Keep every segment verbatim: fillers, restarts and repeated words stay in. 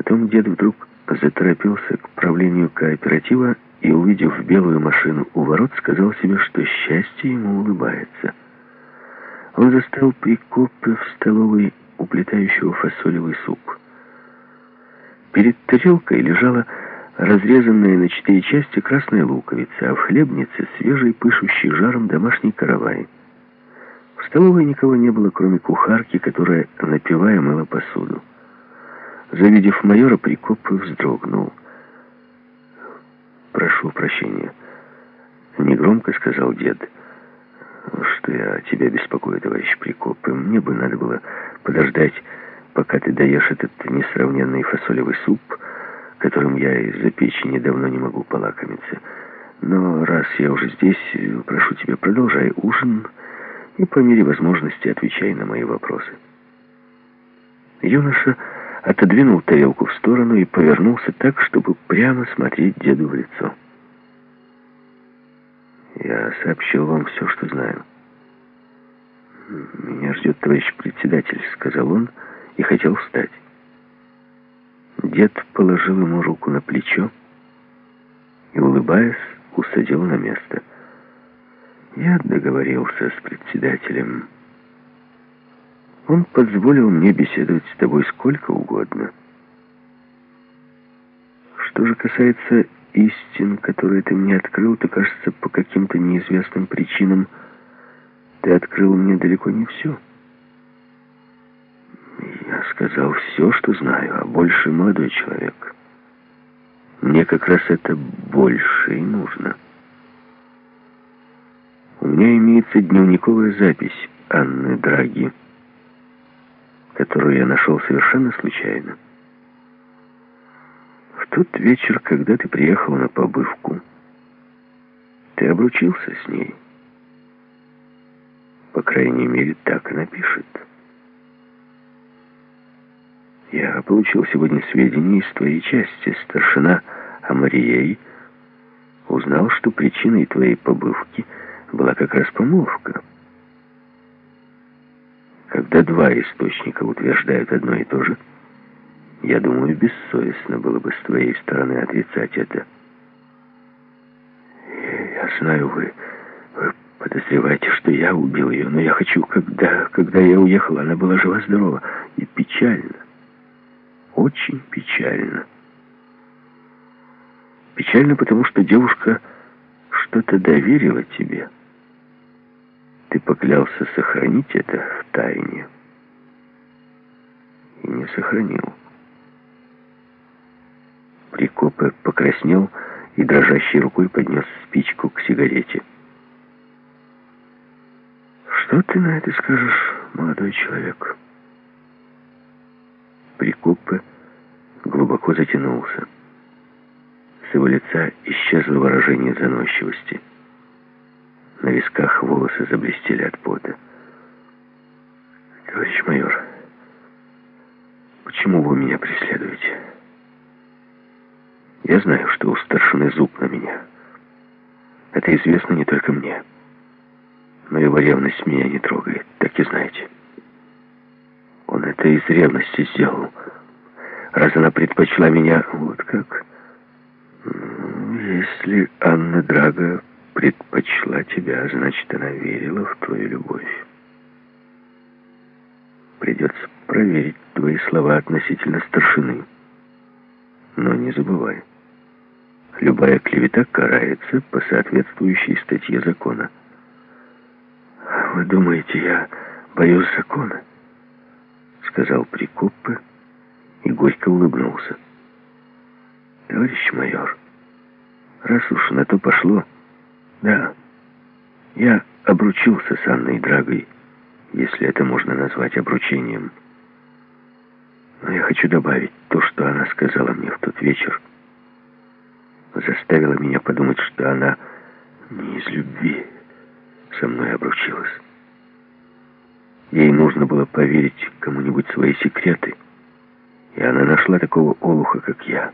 Потом дед вдруг заторопился к правлению кооператива и, увидев белую машину у ворот, сказал себе, что счастье ему улыбается. Он застал Прикопа в столовой, уплетающего фасолевый суп. Перед тарелкой лежала разрезанная на четыре части красная луковица, а в хлебнице свежий, пышущий жаром домашний каравай. В столовой никого не было, кроме кухарки, которая, напевая, мыла посуду. Завидев майора, Прикоп вздрогнул. «Прошу прощения», — негромко сказал дед. «Что я тебя беспокою, товарищ Прикоп, и мне бы надо было подождать, пока ты доешь этот несравненный фасолевый суп, которым я из-за печени давно не могу полакомиться. Но раз я уже здесь, прошу тебя, продолжай ужин и по мере возможности отвечай на мои вопросы». Юноша отодвинул тарелку в сторону и повернулся так, чтобы прямо смотреть деду в лицо. «Я сообщил вам все, что знаю. Меня ждет товарищ председатель», — сказал он и хотел встать. Дед положил ему руку на плечо и, улыбаясь, усадил на место. «Я договорился с председателем. Он позволил мне беседовать с тобой сколько угодно. Что же касается истин, которые ты мне открыл, то, кажется, по каким-то неизвестным причинам ты открыл мне далеко не все. Я сказал все, что знаю, а больше, молодой человек. Мне как раз это больше и нужно. У меня имеется дневниковая запись Анны Драги, которую я нашел совершенно случайно. В тот вечер, когда ты приехал на побывку, ты обручился с ней. По крайней мере, так она пишет. Я получил сегодня сведения из твоей части. Старшина Амарией узнал, что причиной твоей побывки была как раз помолвка. Когда два источника утверждают одно и то же, я думаю, бессовестно было бы с твоей стороны отрицать это. Я знаю, вы, вы подозреваете, что я убил ее, но я хочу, когда, когда я уехал, она была жива-здорова. И печально. Очень печально. Печально, потому что девушка что-то доверила тебе. Ты поклялся сохранить это в тайне. И не сохранил. Прикопа покраснел и дрожащей рукой поднес спичку к сигарете. «Что ты на это скажешь, молодой человек?» Прикопа глубоко затянулся. С его лица исчезло выражение заносчивости. На висках волосы заблестели от пота. «Товарищ майор, почему вы меня преследуете? Я знаю, что у старшины зуб на меня. Это известно не только мне. Но его ревность меня не трогает, так и знаете. Он это из ревности сделал. Раз она предпочла меня, вот как. Если Анна Драга предпочла тебя, значит, она верила в твою любовь. Придется проверить твои слова относительно старшины. Но не забывай, любая клевета карается по соответствующей статье закона. «Вы думаете, я боюсь закона?» — сказал Прикопа и горько улыбнулся. «Товарищ майор, раз уж на то пошло, да, я обручился с Анной Драгой, если это можно назвать обручением. Но я хочу добавить, то, что она сказала мне в тот вечер, заставило меня подумать, что она не из любви со мной обручилась. Ей нужно было поверить кому-нибудь свои секреты, и она нашла такого олуха, как я.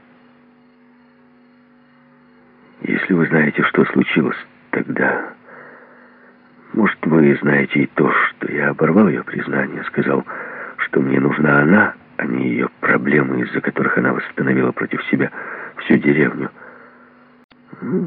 Если вы знаете, что случилось тогда, может, вы знаете и то, что я оборвал ее признание, сказал, что мне нужна она, а не ее проблемы, из-за которых она восстановила против себя всю деревню.